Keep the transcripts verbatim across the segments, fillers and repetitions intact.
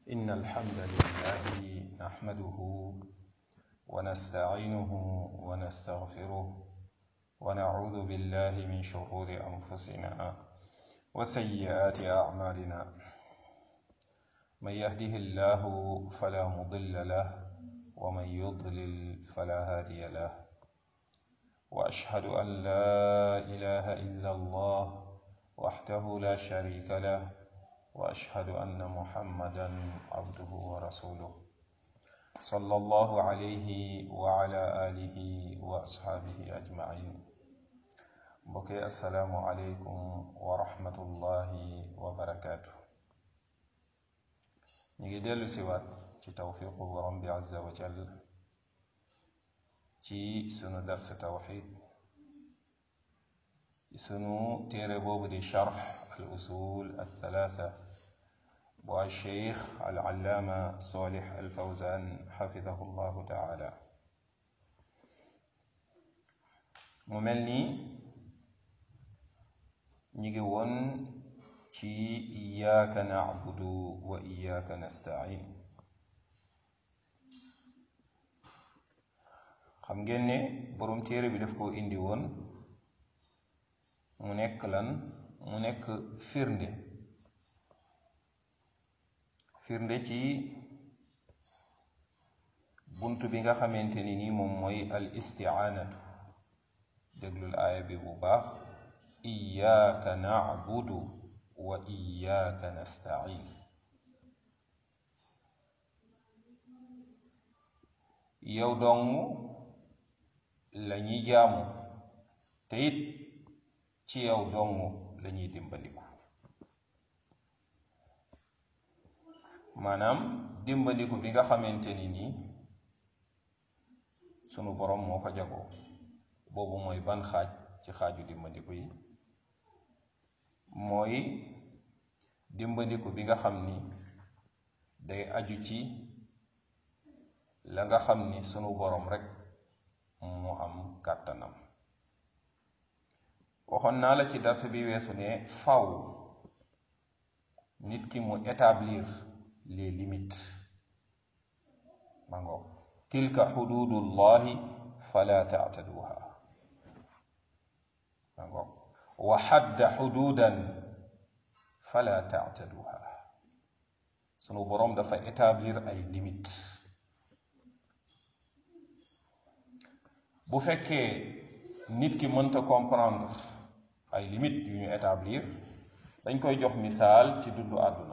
إن الحمد لله نحمده ونستعينه ونستغفره ونعوذ بالله من شرور أنفسنا وسيئات أعمالنا من يهده الله فلا مضل له ومن يضلل فلا هادي له وأشهد أن لا إله إلا الله وحده لا شريك له وأشهد أن محمدا عبده ورسوله صلى الله عليه وعلى آله وأصحابه أجمعين. بكي السلام عليكم ورحمة الله وبركاته. نيجي ديلو سيوات ci tawfiqu borom bi azza wa jall ci sunu dars tawhid ci sunu téere boobu di sharh al usul al thalatha bu al sheikh al allama salih al fawzan xafidahu llahu taala. mu mel ni ñi ngi woon ci iyyaka na'budu wa iyyaka nasta'in. xam ngeen ne boroom téere bi daf koo indi woon mu nekk lan mu nekk firnde firnde ci bunt bi nga xamante ni nii moom mooy al isti'aanatu. déglul aaya bi bu baax, iyyaka na'budu wa iyyaka nasta'in. yow dong lañuy jaamu te it ci yow dong lañuy dimbandiku. maanaam dimbandiku bi nga xamante ni nii sunu borom moo ko jagoo. boobu mooy ban xaaj ci xaaju dimbandiku yi? mooy dimbandiku bi nga xam ni day aju ci la nga xam ni sunu borom rek mu am kàttanam. waxoon naa la ci dars bi weesu ne faw nit ki mu établir les limites. ma ngo tilka xududullahi fala taataduha. ma ngo wa xadda xududan fala taataduha. sunu borom dafa établir ay limites. bu fekkee nit ki mënta comprendre ay limites yu ñu établir, dañ koy jox misaal ci dundu àdduna.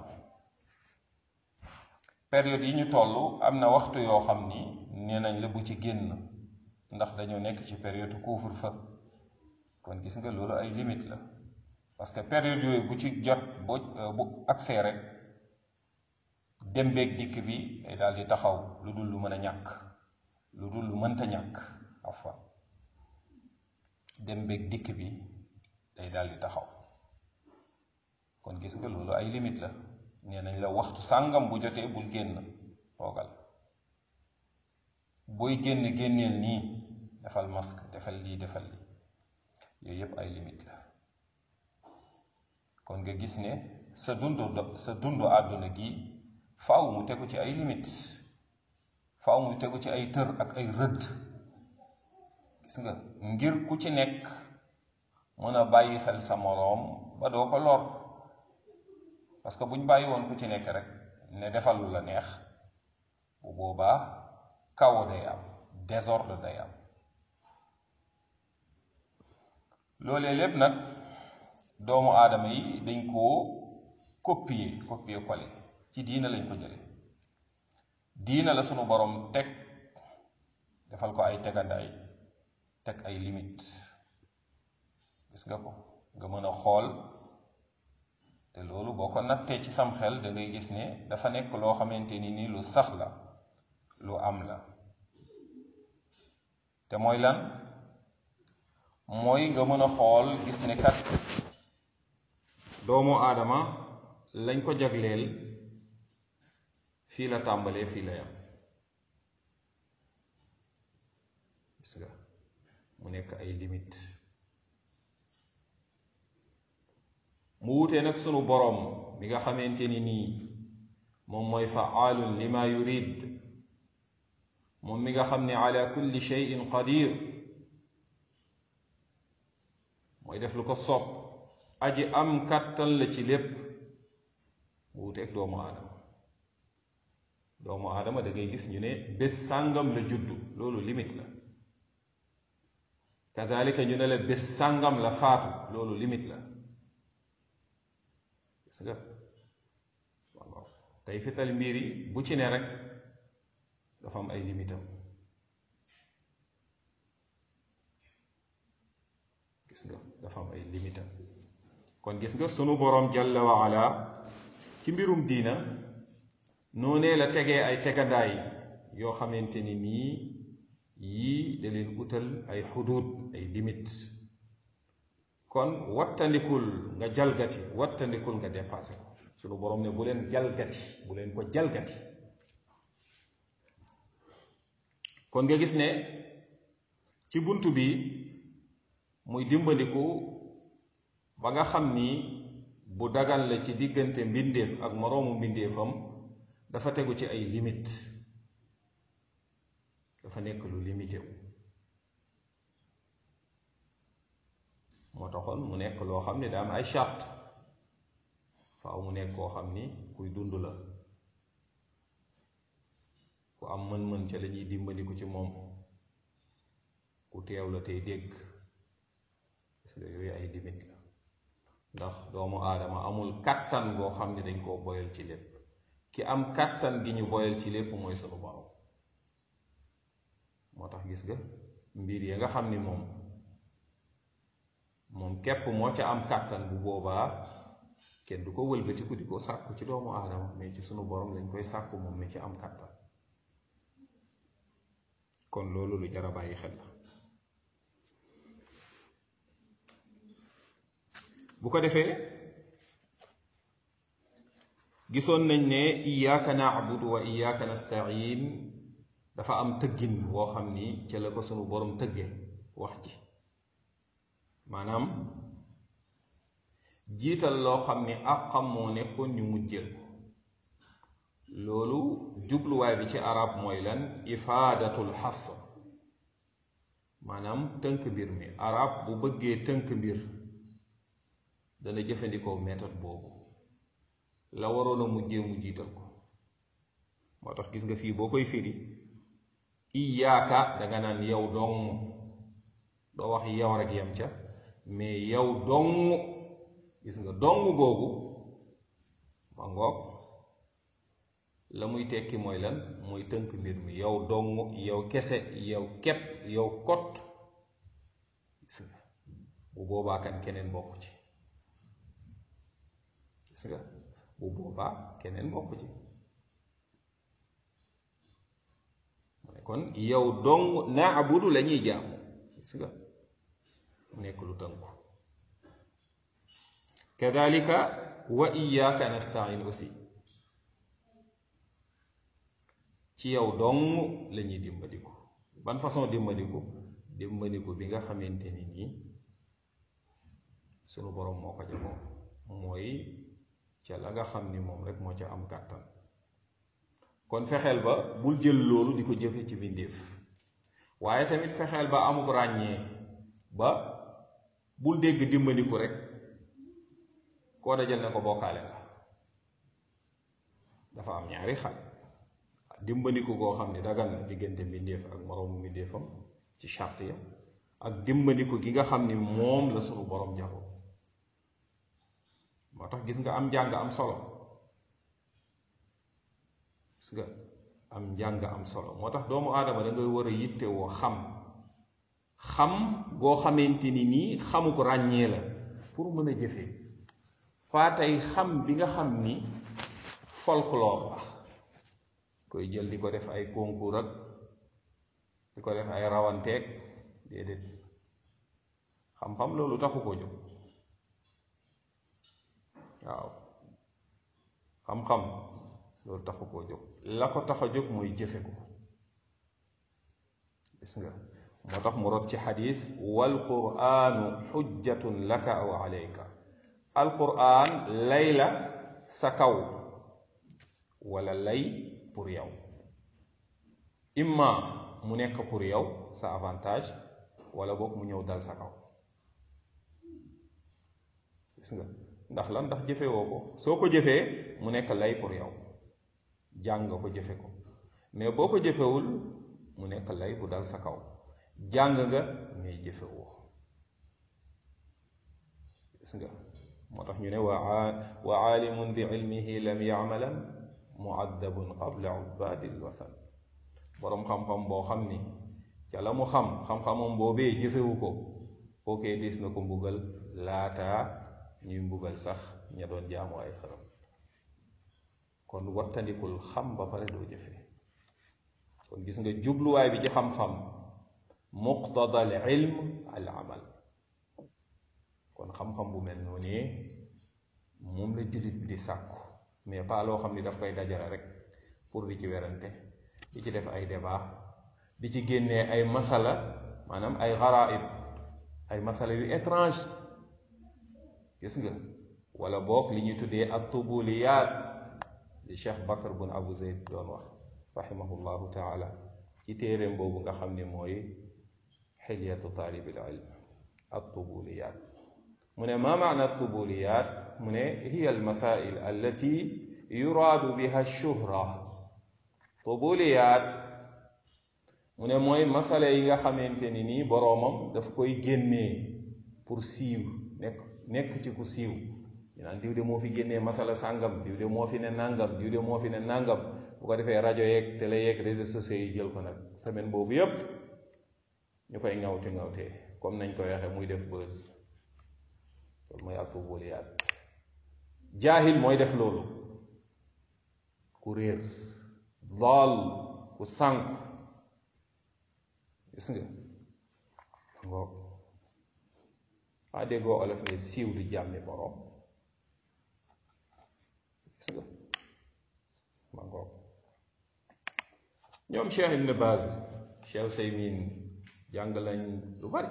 période yi ñu toll am na waxtu yoo xam ni nee nañ la bu ci génn ndax dañoo nekk ci période couvre-feu. kon gis nga loolu ay limites la, parce que période yooyu bu ci jot bu bu accès rek dem beeg dikk bi day daal di taxaw, lu dul lu mën a ñàkk lu dul lu mënta ñàkk afwa dem beeg dikk bi day daal di taxaw. kon gis nga loolu ay limite la. nee nañ la waxtu sàngam bu jotee bul génn, toogal. booy génn génneel nii, defal masque, defal lii defal lii. yooyu yépp ay limite la. kon nga gis ne sa dundu sa dundu àdduna gi faaw mu tegu ci ay limite, faaw mu tegu ci ay tër ak ay rëdd. gis nga ngir ku ci nekk mën a bàyyi xel sa moroom ba doo ko lor. parce que bu ñu bàyyi woon ku ci nekk rek ne defal lu la neex, bu boobaa chaos day am, désordre day am. loolee lépp nag doomu aadama yi dañ koo copier copier coller ci diina lañ ko jële. diina la sunu borom teg defal ko ay tegandaay, teg ay limites. gis nga ko, nga mën a xool te loolu boo ko nattee ci sam xel da ngay gis ne dafa nekk loo xamante ni ni lu sax la, lu am la. te mooy lan? mooy nga mën a xool gis ne kat doomu aadama lañ ko jagleel fii la tàmbalee fii la yam. gis nga mu nekk ay limite. mu wutee nag sunu boroom bi nga xamante ni nii moom mooy faalun lima yurid moom mi nga xam ne ala kulli shay'in qadir mooy def lu ko soob aji am kàttan la ci lépp mu wuteeg doomu aadama doomu aadama da ngay gis ñu ne bés sàngam la juddu loolu limite la kazalika ñu ne la bés sàngam la faatu loolu limite la gis nga waaw tey fital mbir yi bu ci ne rek dafa am ay limitam gis nga dafa am ay limitam kon gis nga sunu boroom jalla wa ala ci mbirum diina noonee la tegee ay tegandaay yoo xamante ni nii yii da leen utal ay xuduud ay limite kon wattandikul nga jalgati wattandikul nga dépassé ko sunu boroom ne bu leen jalgati bu leen ko jalgati kon nga gis ne ci bunt bi muy dimbandiku ba nga xam ni bu dagan la ci diggante mbindeef ak moroomu mbindeefam dafa tegu ci ay limite dafa nekk lu limité wu moo taxoon mu nekk loo xam ne daa am ay charte faaw mu nekk koo xam ni kuy dund la ku am mën-mën ca la ñuy dimbandiku ci moom ku teew la tey dégg parce que yooyu ay limite la ndax doomu aadama amul kàttan goo xam ne dañ koo boyal ci lépp ki am kàttan gi ñu boyal ci lépp mooy sunu borom moo tax gis nga mbir yi nga xam ni moom moom képp moo ca am kàttan bu boobaa kenn du ko wëlbatiku di ko sàkku ci doomu aadama mais ci sunu borom lañ koy sàkku moom mi ci am kàttan kon loolu lu jar a bàyyi xel la bu ko defee gisoon nañ ne iyyaka na'budu wa iyyaka nasta'in dafa am tëggin woo xam ni ca la ko sunu borom tëgge wax ji maanaam jiital loo xam ni àqam moo nekkoon ñu mujjeel ko loolu jubluwaay bi ci arab mooy lan ifaadatul xasr maanaam tënk mbir mi arab bu bëggee tënk mbir dana jëfandikoo méthode boobu la waroon a mujjee mu jiital ko moo tax gis nga fii boo koy firi iyaaka danga naan yow dong doo wax yow rek yam ca mais yow dong gis nga dong googu ma ngoog la muy tekki mooy lan mooy tënk mbir mi yow dong yow kese yow kepp yow kot gis nga bu boobaa kan keneen bokk ci gis nga bu boobaa keneen bokk ci kon yow dong naabudu la ñuy jaamu gis nga mu nekk lu tënku kadalika wa iyyaka nasta'in aussi ci yow dong la ñuy dimbaliku ban façon dimbaliku dimbaliku bi nga xamante ni nii sunu boroom moo ko jagoo mooy ca la nga xam ni moom rek moo ca am kàttan kon fexeel ba bul jël loolu di ko jëfe ci bindeef waaye tamit fexeel ba amuk ràññee ba bul dégg dimbandiku rek koo dajal ne ko bokkaale la dafa am ñaari xaaj dimbandiku koo xam ne dagan na diggante mbindeef ak moroomu mbindeefam ci charte ya ak dimbandiku gi nga xam ni moom la sunu borom jagoo moo tax gis nga am njàng am solo gis nga am njàng am solo moo tax doomu aadama da ngay war a yitte woo xam xam goo xamante ni nii xamu ko ràññee la pour mën a jëfee faa tey xam bi nga xam ni folklore la koy jël di ko def ay concours ak di ko def ay rawanteeg déedéet xam-xam loolu taxu ko jóg waaw xam-xam loolu taxu koo jóg la ko tax a jóg mooy jëfe ko gis nga moo tax mu rot ci xadis wal qur'anu xujjatun laka aw alayka al qur'an lay la sa kaw wala lay pour yow. Imma mu nekk pour yow sa avantage wala boog mu ñëw dal sa kaw. gis nga ndax lan ndax jëfewoo ko. soo ko jëfee mu nekk lay pour yow, jàng nga ko jëfe ko. mais boo ko jëfewul mu nekk lay bu dal sa kaw, jàng nga mais jëfewoo. gis nga moo tax ñu ne wa wa aalimun bi ilmihi lam yamalan muaddabun qabla ubadil wathan. boroom xam-xam boo xam ni ca la mu xam xam-xamam boobee jëfewu ko, kookee des na ko mbugal laataa ñuy mbugal sax ña doon jaamu ay xërëm. kon wattandikul xam ba pare doo jëfe. kon gis nga jubluwaay bi ci xam-xam muqtada al ilm al amal. kon xam-xam bu mel noonu moom la jullit bi di sàkku, mais pas loo xam ni daf koy dajale rek pour di ci werante, di ci def ay débat, di ci génnee ay masala, maanaam ay garaib, ay masala yu étrange. gis nga wala boog li ñuy tuddee ak tubuliyaat li Cheikh Bakr bun Abu Zayd doon wax rahimahullahu taala ci téeréem boobu nga xam ne mooy xilyatu taalibil ilm. ak tubuliyaat mu ne ma maana tubuliyaat mu ne hiya al masail allati yuraadu biha shuhra. tubuliyaat mu ne mooy masala yi nga xamante ni nii boroomam daf koy génnee pour siiw, nekk nekk ci ku siiw. ñu naan diw de moo fi génnee masala sàngam, diw de moo fi ne nàngam, diw de moo fi ne nàngam. bu ko defee rajo yeeg télé yeeg réseaux sociaux yi jël ko nag semaine boobu yépp ñu koy ŋawti ŋawtee comme nañ koy waxee muy def buzz. loolu mooy at-tubuliyaat. jaahil mooy def loolu, ku réer, daal, ku sànk. gis nga ngoog waa déggoo olof ne siiw du jàmmi boroom. gis nga ma ngoog ñoom Cheikh Ibn Baz, Cheikh Usaymin jàng lañ lu bari,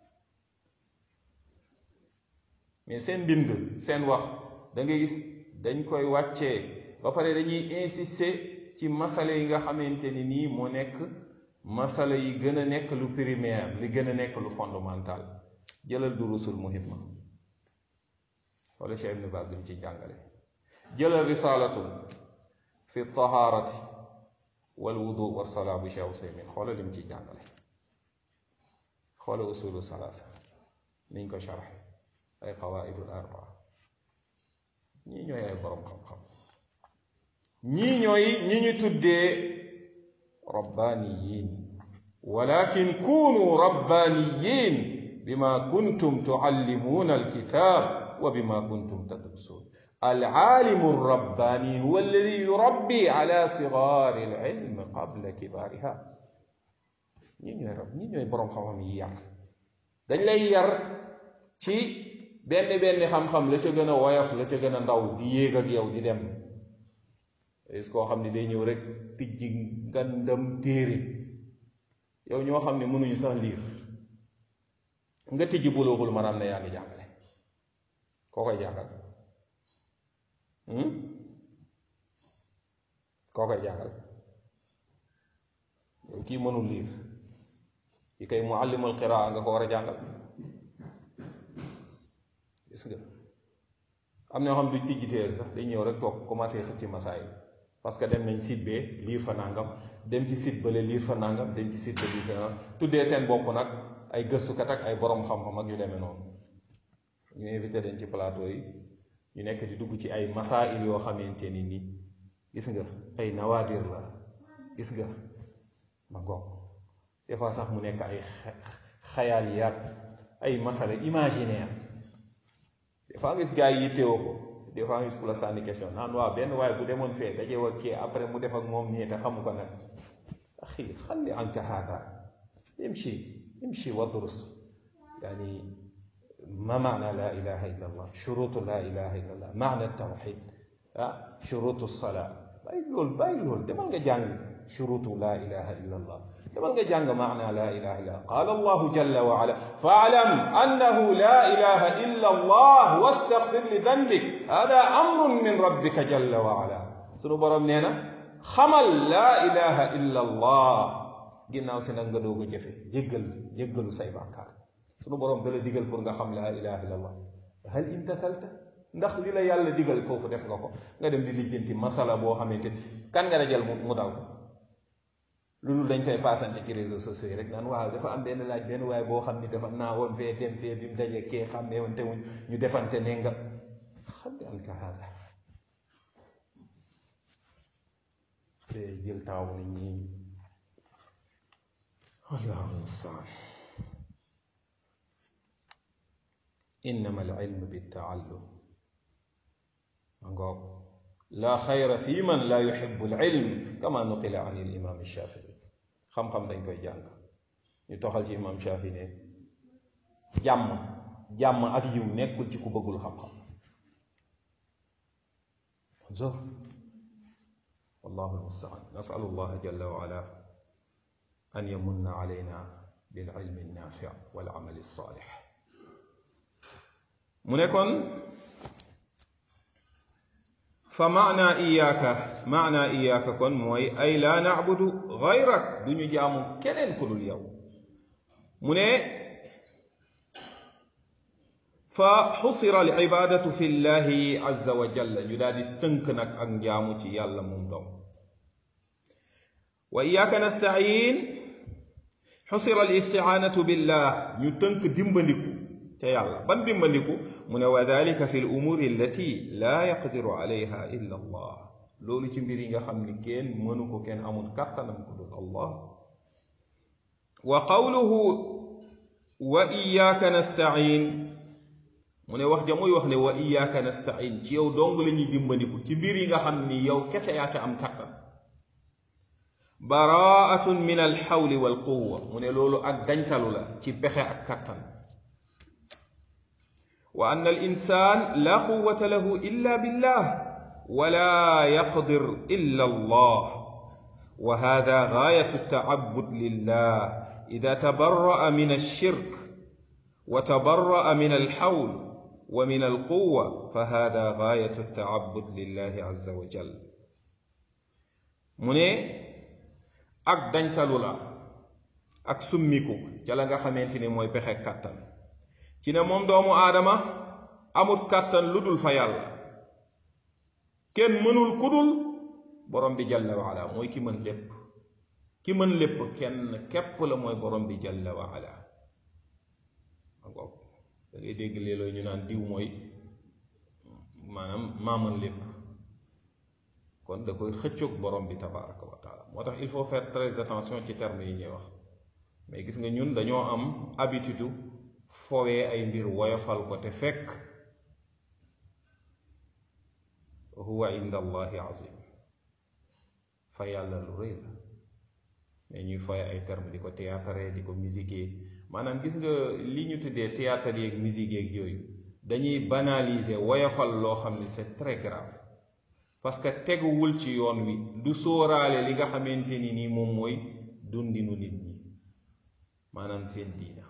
mais seen mbind, seen wax da ngay gis dañ koy wàccee ba pare dañuy insister ci masala yi nga xamante ni nii moo nekk masala yi gën a nekk lu primaire, li gën a nekk lu fondamental. jëlal durusul muhimma wala Cheikh Ibn Baz bi mu ciy jàngale. jëlal risalatun fi taharati wal wudu wa salaa bu Cheikh Usaymin, xoola li mu ciy jàngale. xoola usulu salaasa niñ ko sharaxe, ay qawaidul arbaa. ñii ñooy ay borom xam-xam, ñii ñooy ñi ñu tuddee rabbaniyin. walakin kunu rabbaniyin bima kuntum tuallimuuna alkitab wa bima kuntum tadrusun. alcaalimu rabbani huwa alladi yurabbi ala sigari alilm qabla kibariha. ñii ñooy rab ñii ñooy borom xam-xam yi yar. dañ lay yar ci benn benn xam-xam, la ca gën a woyof, la ca gën a ndaw, di yéeg ak yow di dem. est-ce koo xam ne day ñëw rek tijji ngandam téere, yow ñoo xam ne mënuñu sax liir, nga tijji Bulughul Maram ne yaa ngi jàngale. koo koy jàngal koo koy jàngal yow kii mënul liir, yi kay muallimul qiraa nga ko war a jàngal. gis nga am na ñoo xam duñ tijji téere sax day ñëw rek toog commencé xëcc masaay, parce que dem nañ site bee liir fa nangam, dem ci site bële liir fa nangam, dem ci site ba liir fa nangam, tuddee seen bopp nag ay gëstukat ak ay borom xam-xam ak yu demee noonu. ñu invité leen ci plateau yi, ñu nekk di dugg ci ay masail yoo xamante ni nii gis nga ay nawaadir la. gis nga ma ngoog des fois sax mu nekk ay xayaaliyaat, ay masala imaginaire. des fois nga gis gars yi yittewoo ko, des fois nga gis ku la sànni question naan waaw benn waaye bu demoon fee dajew ak kii après mu def ak moom nii te xamu ko nag. axi xalli anka haada, imshi imshi wadrus yani ma maana la ilaha illa allah, shurutu la ilaha illa allah, maana tawxid, ah shurutu salaa. bàyyi loolu bàyyi loolu demal nga jàng shurutu la ilaha illa allah, demal nga jàng maana la ilaha illa allah. qaala allahu jalla wa ala fa'lam annahu la ilaha illa allah wastaghfir li dhanbik hada amrun min rabbika jalla wa ala. sunu borom nee na xamal laa ilaha illa allah ginnaaw si nag nga doog a jëfe jéggal jéggalu say bàkkaar sunu borom da la digal pour nga xam laa ilaha illa allah hal imtathalta ndax li la yàlla digal foofu def nga ko nga dem di lijjanti masala boo xamante kan nga dajal mu dal ko lu dul dañ koy paasante ci réseaux sociaux yi rek naan waaw dafa am benn laaj benn waaye boo xam ni dafa naa woon fee dem fee bi mu dajee kee xàmmee woon te wuñ ñu defante ne nga xam ne an ka haada te jël taaw nit ñi wallahu mustaan innama al ilm bittaallum ma ngoog laa xayra fi man laa yuxibu al ilm kama nuqila an il imam shafii xam-xam dañ koy jàng ñu toxal ci imam shafii ne jàmm jàmm ak yiw nekkul ci ku bëggul xam-xam zor wallahu almustaan nasalu allah jalla wa ala an yamunna alayna bil ilmi naafi wal amali saalix mu ne kon fa maana iyaaka maana iyaaka kon mooy ay laa nacbudu gayrak du ñu jaamu keneen ku dul yow mu ne fa xusira al ibaadatu fi llahi azza wa jalla ñu daal di tënk nag ak njaamu ci yàlla moom doom wa iyaaka nastain xusira al istiaanatu billah ñu tënk dimbandiku te yàlla ban dimbandiku mu ne wa dalika fi l umuri allati laa yaqdiru alayha illa allah loolu ci mbir yi nga xam ni kenn mënu ko kenn amul kàttanam ko dul allah wa qawluhu wa iyaaka nastain mu ne wax ja muy wax ne wa iyaaka nastain ci yow dong la ñuy dimbandiku ci mbir yi nga xam ni yow kese yaa ca am kàttan baraatun min alxawli walquwa mu ne loolu ak dañtalu la ci pexe ak kàttan wa anna al insan la quwwata lahu illa billah wala yaqdir illa allah wa hada gaayatu altaabud lillah ida tabarra'a min alshirk wa tabarra'a min alhawl wa min alquwa fa hada gaayatu altaabud lillahi azza wa jal mu ne ak dañtalu la ak summiku ca la nga xamante ni mooy pexe kàttan ci ne moom doomu aadama amut kàttan lu dul fa yàlla kenn mënul ku dul borom bi jalla wa ala mooy ki mën lépp ki mën lépp kenn képp la mooy borom bi jalla wa ala da ngay dégg léeg-léeg ñu naan diw mooy maanaam maa mën lépp kon da koy xëccoog borom bi tabaraka wa taala moo tax il faut faire très attention ci termes yi ñuy wax mais gis nga ñun dañoo am habitude fowee ay mbir woyofal ko te fekk huwa inda allahi azim fa yàlla lu rëy la mais ñuy foye ay termes di ko théâtre di ko musique maanaam gis nga li ñu tuddee théâtre yeeg musique yeeg yooyu dañuy banaliser woyofal loo xam ni c'est très grave parce que teguwul ci yoon wi du sóoraale li nga xamante ni nii moom mooy dundinu nit ñi maanaam seen diina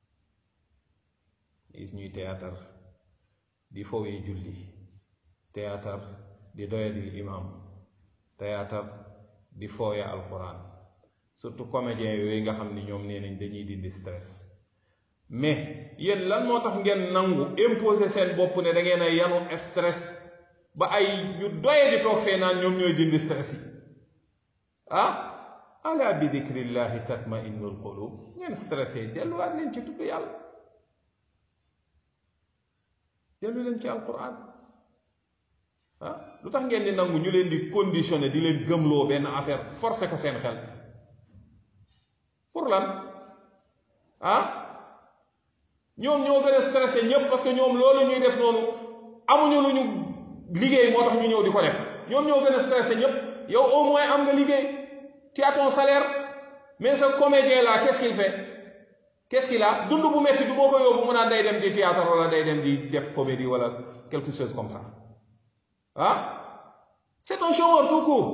gis ñuy théâtre di fowee julli théâtre di doyadil imam théâtre di fowee alquran surtout comédiens yooyu nga xam ni ñoom nee nañ dañuy dindi stress mais yéen lan moo tax ngeen nangu imposer seen bopp ne da ngeen a yanu stress ba ay ñu doye di toog fee naan ñoom ñooy dindi stress yi ah ala bi dikrillahi tatma'innul qulub ngeen stressé delluwaat leen ci tudd yàlla dellu leen ci alquran ah lu tax ngeen di nangu ñu leen di conditionné di leen gëmloo benn affaire forcé ko seen xel pour lan ah ñoom ñoo gën a stressé ñépp parce que ñoom loolu ñuy def noonu amuñu lu ñu liggéey moo tax ñu ñëw di ko def ñoom ñoo gën a stressé ñépp yow au moins am nga liggéey tu as ton salaire mais ce comédien là qu'est-ce qu'il fait qu'est-ce qu'il a dund bu metti du boo ko yóbbu mu naan day dem di théâtre wala day dem di def comédie wala quelque chose comme ça ah c'est un chômeur tout court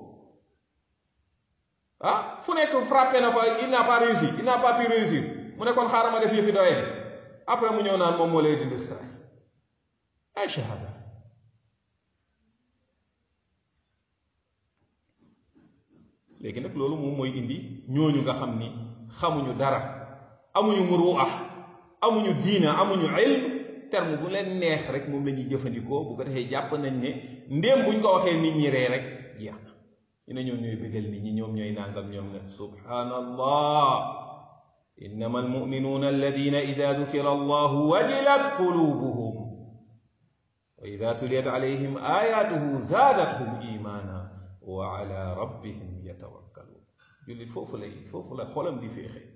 ah fu nekk frappé na fa il n'a pas réussi il n'a pas pu réussir mu ne kon xaaral ma def yëfi doyee après mu ñëw naan moom moo lay dindi stress ay shahada léegi nag loolu moom mooy indi ñooñu nga xam ni xamuñu dara, amuñu muru'a, amuñu diina, amuñu ilm, terme bu leen neex rek moom la ñuy jëfandikoo. bu ko defee jàpp nañ ne ndéem buñ ko waxee nit ñi ree rek jeex na, ñu ne ñoom ñooy bëggal nit ñi, ñoom ñooy nangam, ñoom ne subhanallah, innama almuminuuna alladina ida dukira allahu wajilat qulubuhum wa ida tuliyat alayhim ayatuhu zaadathum imana wa ala rabbihim yatawakkaluun. jullit foofu lay foofu la xolam di féexee.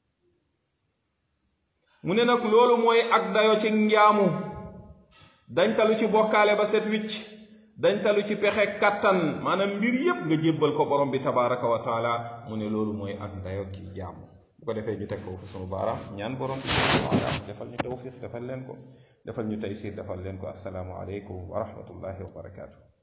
mu ne nag loolu mooy ak dayo ci njaamu, dañ talu ci bokkaale ba set wicc, dañ talu ci pexe kattan, maanaam mbir yépp nga jébbal ko borom bi tabaraka wa taala. mu ne loolu mooy ak dayo ci njaamu. bu ko defee ñu teg foofu sunu baaraam ñaan borom bi taala defal ñu tawfiq defal leen ko, defal ñu taysir defal leen ko. assalaamu aleykum wa rahmatullahi wa barakaatu.